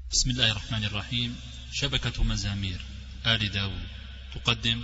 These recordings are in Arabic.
بسم الله الرحمن الرحيم. شبكة مزامير آل داود تقدم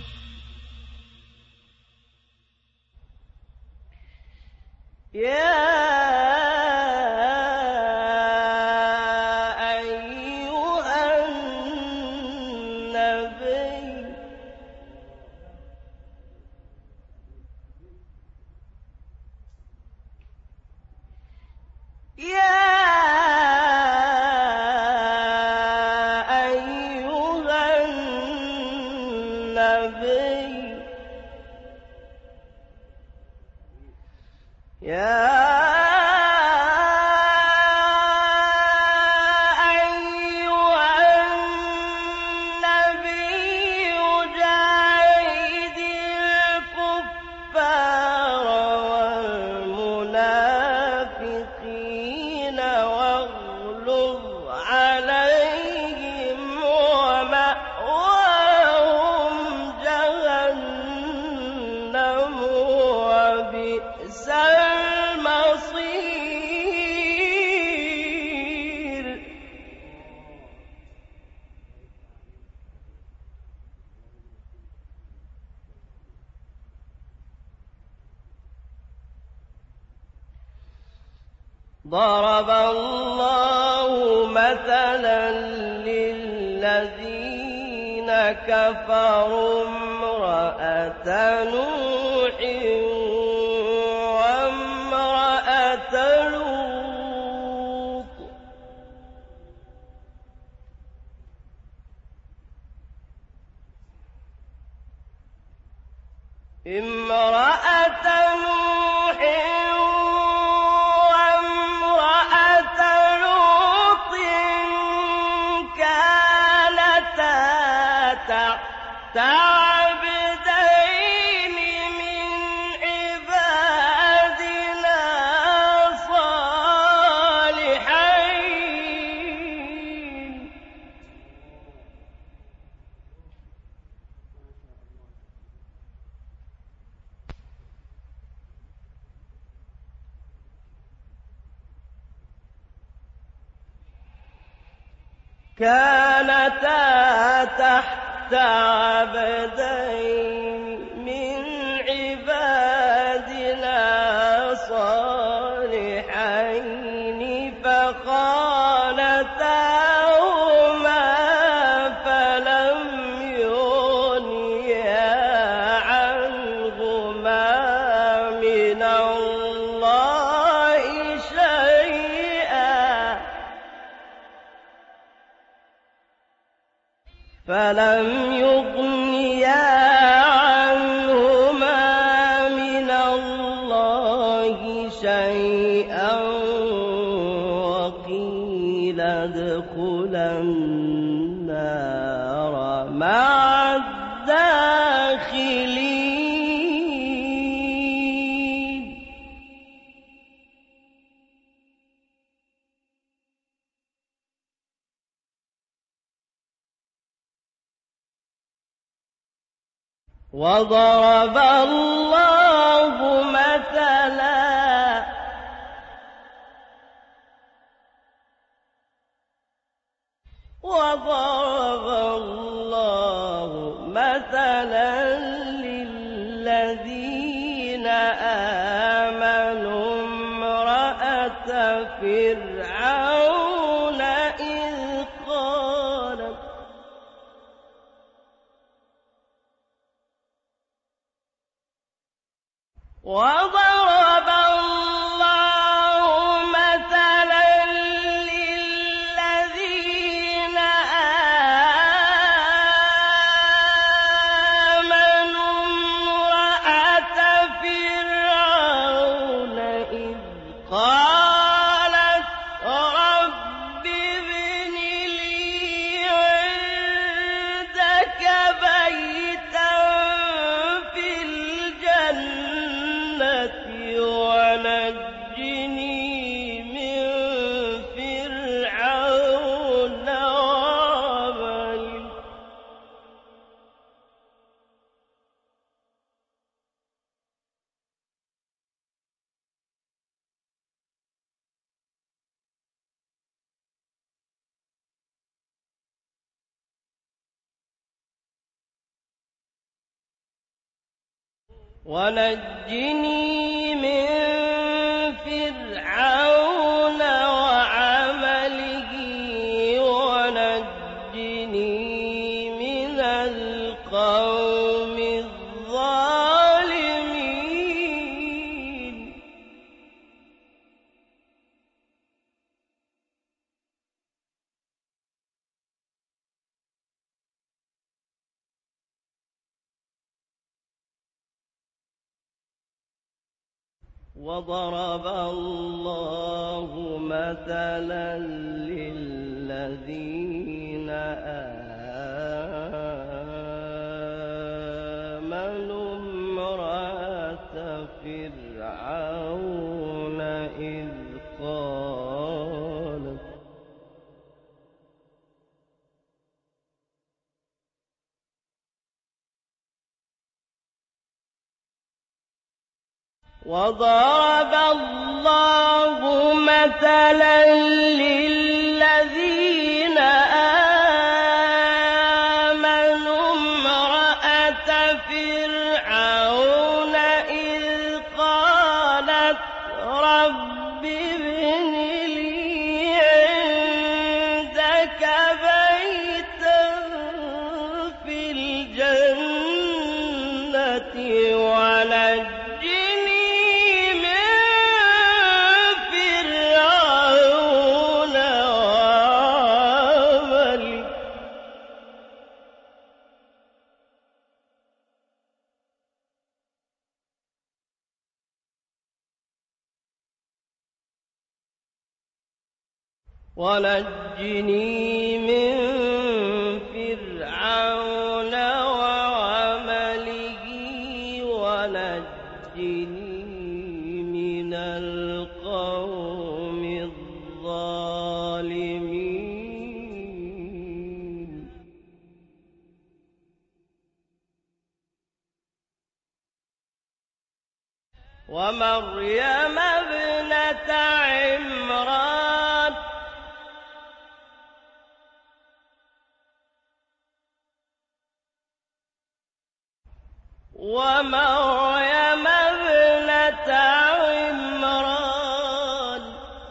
ضرب الله مثلا للذين كفروا امرأة نوح وامرأة لوط عبدين من عبادنا صالحين كانتا تحت عبدين من عبادنا صالحين فخانتاهما فلم يغنيا عنهما من الله شيئا وقيل ادخلا النار مع الداخلين وضرب الله مثلا للذين آمنوا امرأة فرعون إذ قالت وضرب الله مثلا للذين آمنوا امرأة فرعون إذ قالت رب ابن لي عندك بيتا في الجنة ونجني من فرعون وعمله ونجني من القوم الظالمين وضرب الله مثلا للذين آمنوا امرأة فرعون إذ وضرب الله مثلا للذين آمنوا امرأة فرعون إذ قالت رب ابن لي عندك بيتا في الجنة ونجني من فرعون وعمله ونجني من القوم الظالمين ومريم ابنة عمران ومريم ابنة عمران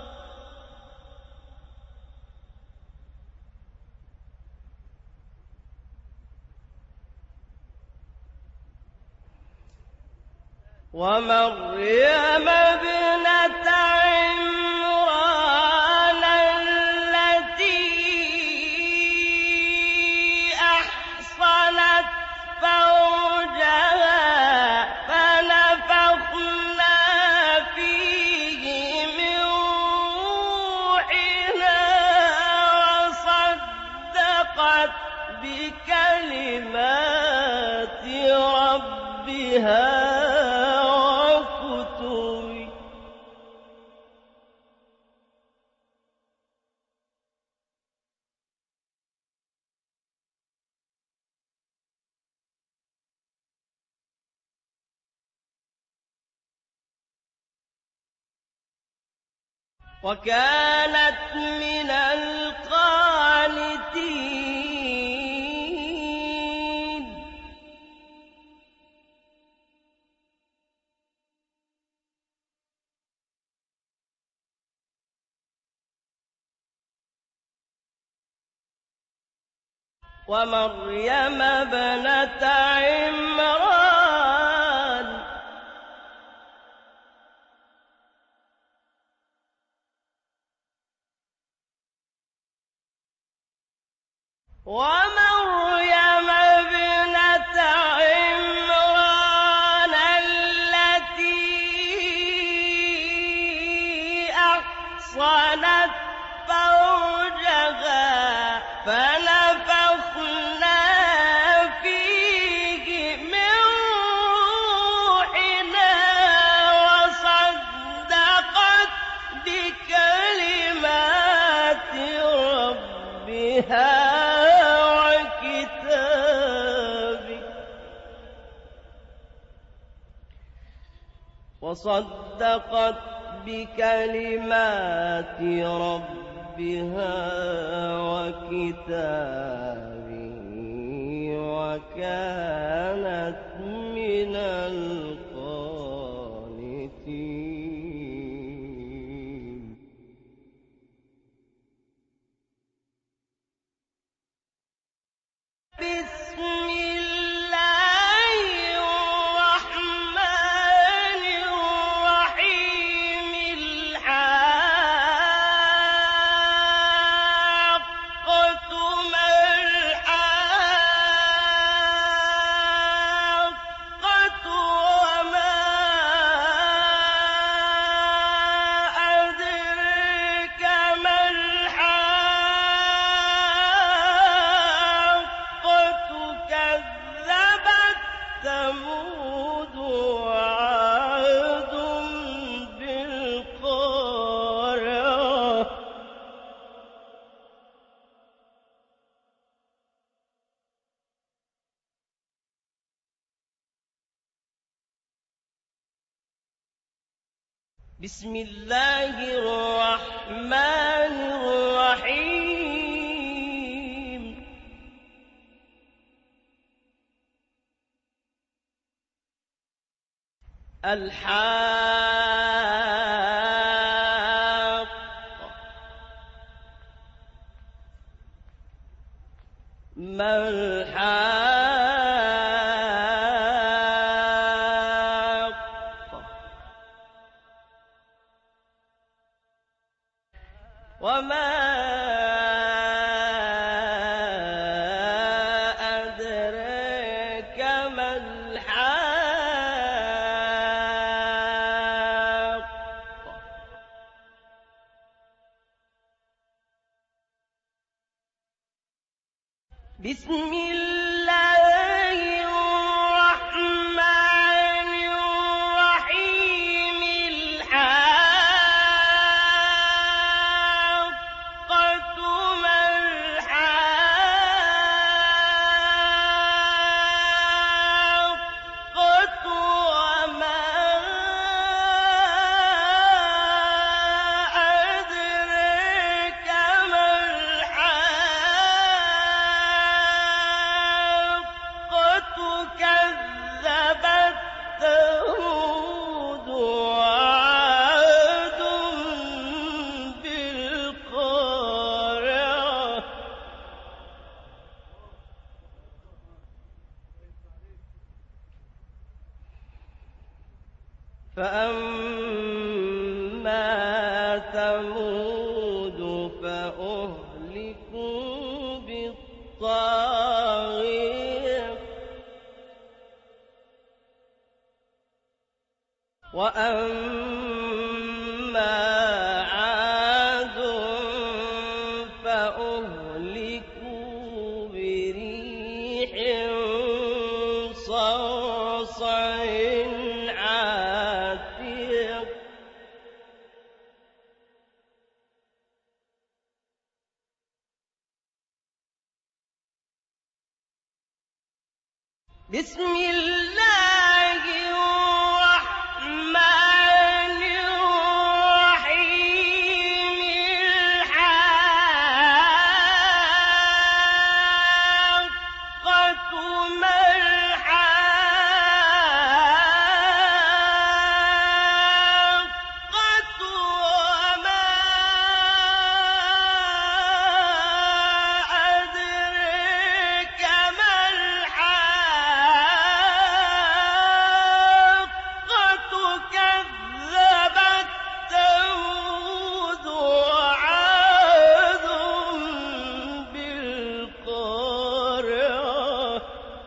ومريم ابنة عمران التي أحصنت فرجها فنفخنا فيه من روحنا وصدقت بكلمات ربها وكتبه وكانت من القانتين ومريم ابنة عمران ومريم ابنة عمران التي أحصنت فرجها فنفخنا فيه من روحنا وصدقت بكلمات ربها وصدقت بكلمات ربها وكتابه وكانت من القانتين بسم الله الرحمن الرحيم الحاقة ما الحاقة وما أدراك ما الحاقة بسم الله الرحمن الرحيم الحاقة ما الحاقة وما أدراك ما الحاقة كذبت ثمود وعاد بالقارعة فأما ثمود فأهلكوا بالطاغية وأما عاد فأهلكوا بريح صرصر عاتية بسم الله الرحمن الرحيم الحاقة ما الحاقة وما أدراك ما الحاقة كذبت ثمود وعاد بالقارعة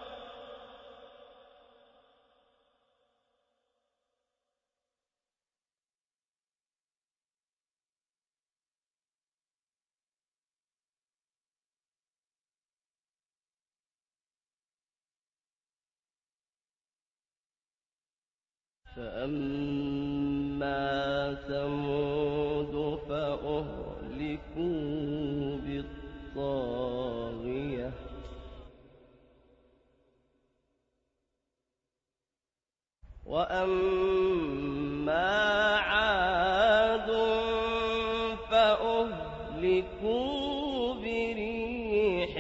فأما ثمود فأهلكوا بالطاغية وأما عاد فأهلكوا بريح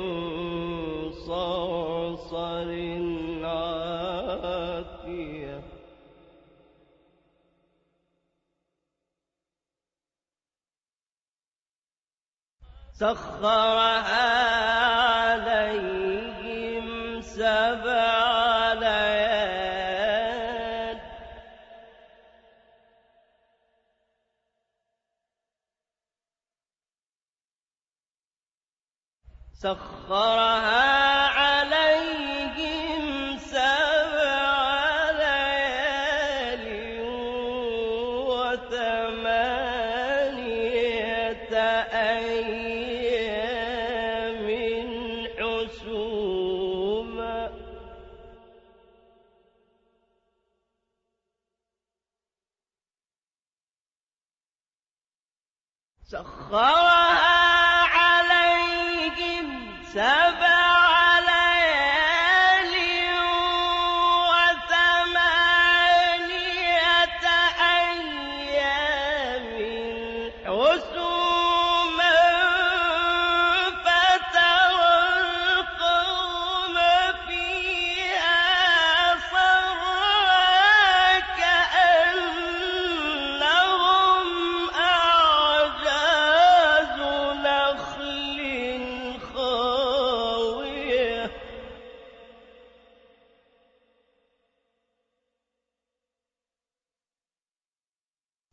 صرصر عاتية سخرها عليهم 7 ليال سخرها عليهم 7 ليال و8 أيام حسوما سخرها عليهم 7 ليال و8 أيام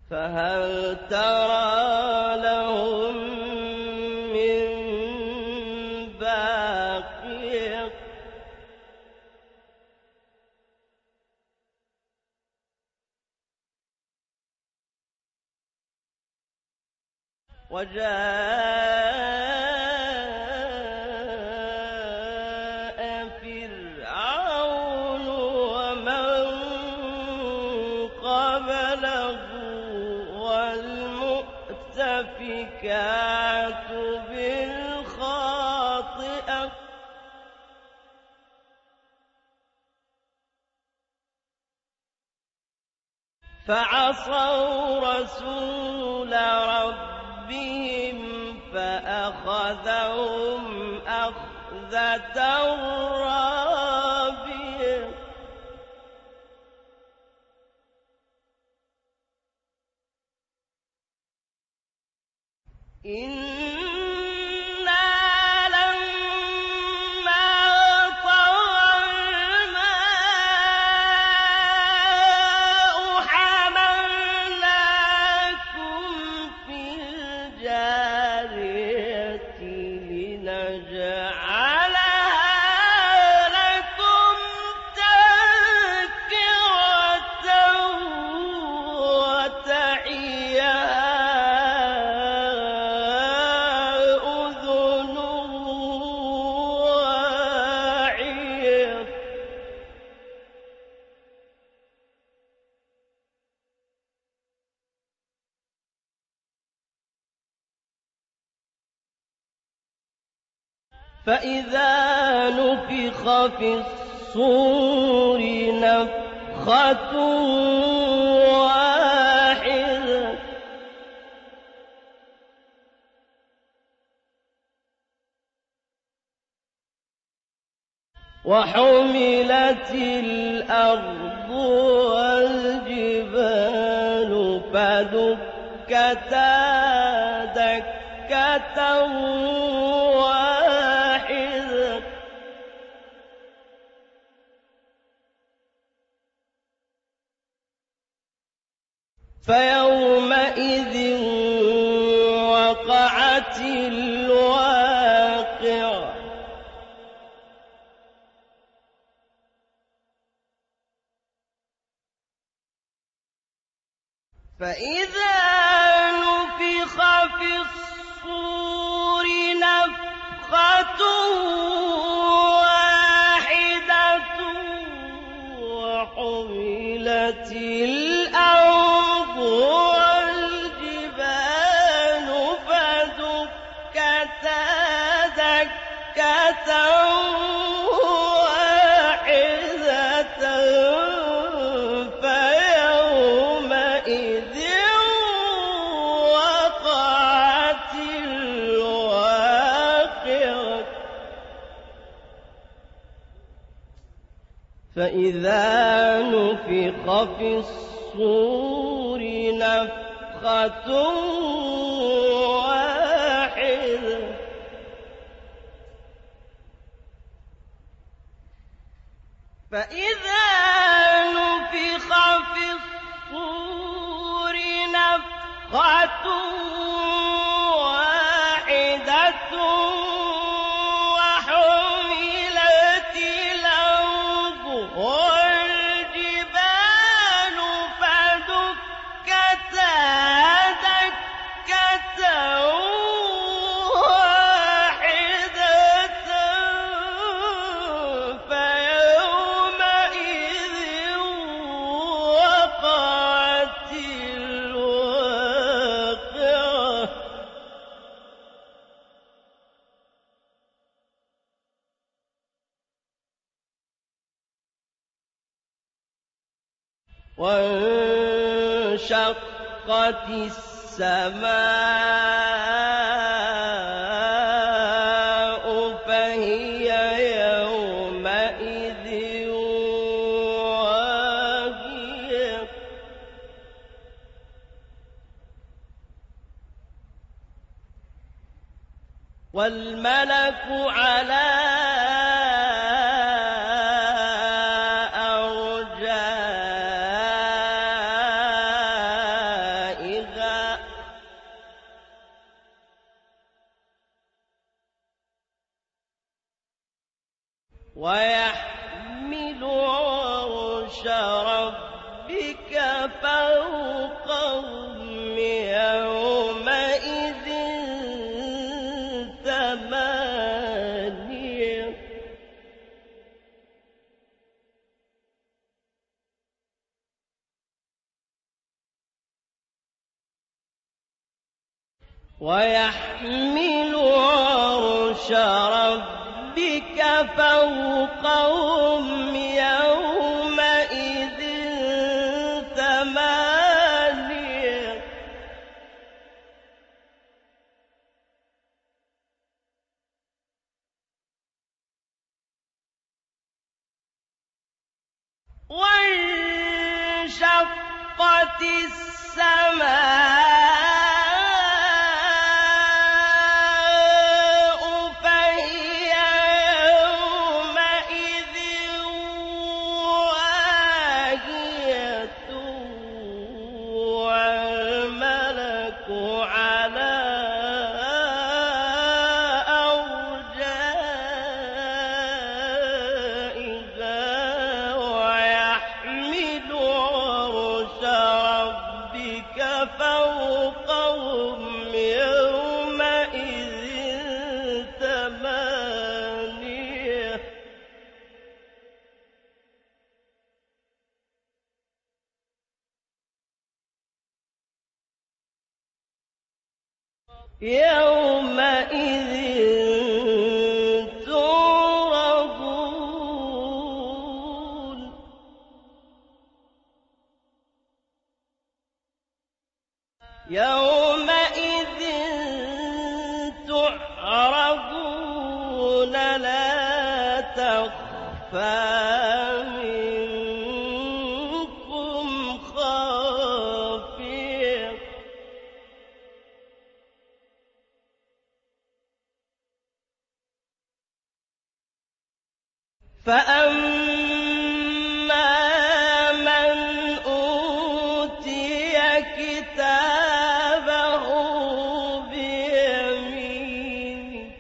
فهل ترى لهم من باقية وجاء فرعون ومن قبله والمؤتفكات بالخاطئة فعصوا رسول ربهم فأخذهم أخذة رابية إنا لما طغى الماء حملناكم في الجارية لنجعلها لكم تذكرة وتعيها أذن واعية فإذا نفخ في الصور نفخة واحدة وحملت الأرض والجبال فدكتا دكة واحدة فيومئذ وقعت الواقعة فإذا نفخ في الصور نفخة واحدة وحملت الأرض والجبال فدكتا دكة واحدة فيومئذ وقعت الواقعة فإذا نفخ في الصور نفخة واحدة فإذا نفخ في الصور نفخة واحدة وحملت الأرض والجبال فدكتا دكة واحدة فيومئذ وقعت الواقعة وانشقت السماء فهي يومئذ واهية والملك على ويحمل عرش ربك فوقهم يومئذ ثمانية ويحمل عرش ربك فوقهم يومئذ ثمانية وانشقت السماء فهي يومئذ واهية والملك على أرجائها ويحمل عرش ربك فوقهم يومئذ ثمانية يومئذ تعرضون يومئذ تعرضون لا تخفى منكم خافية فأما من أوتي كتابه بيمينه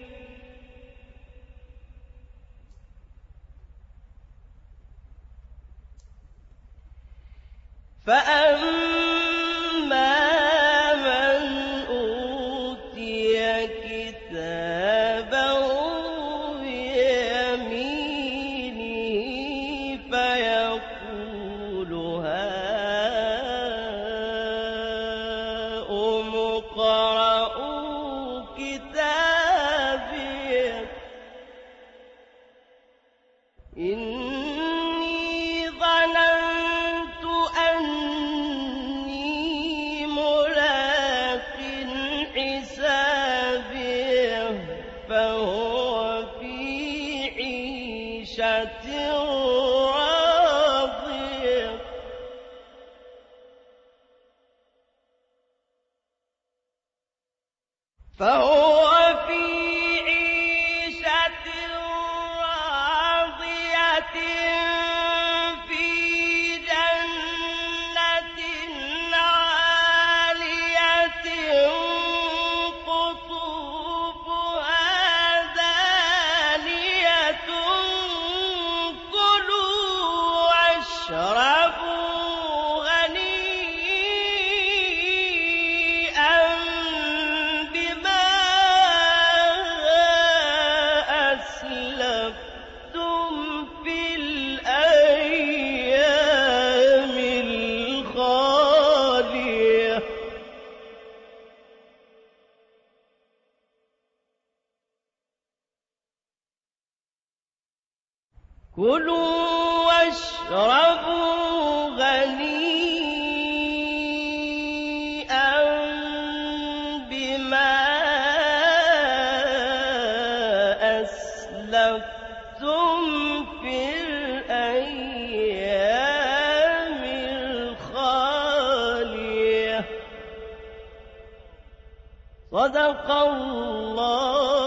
فيقول هاؤم اقرءوا كتابيه إني ظننت أني ملاق حسابيه فهو في عيشة راضية فهو في عيشة راضية في جنة عالية قطوفها دانية كلوا واشربوا هنيئا بما أسلفتم في الأيام الخالية كلوا واشربوا هنيئا بما أسلفتم في الأيام الخالية صدق الله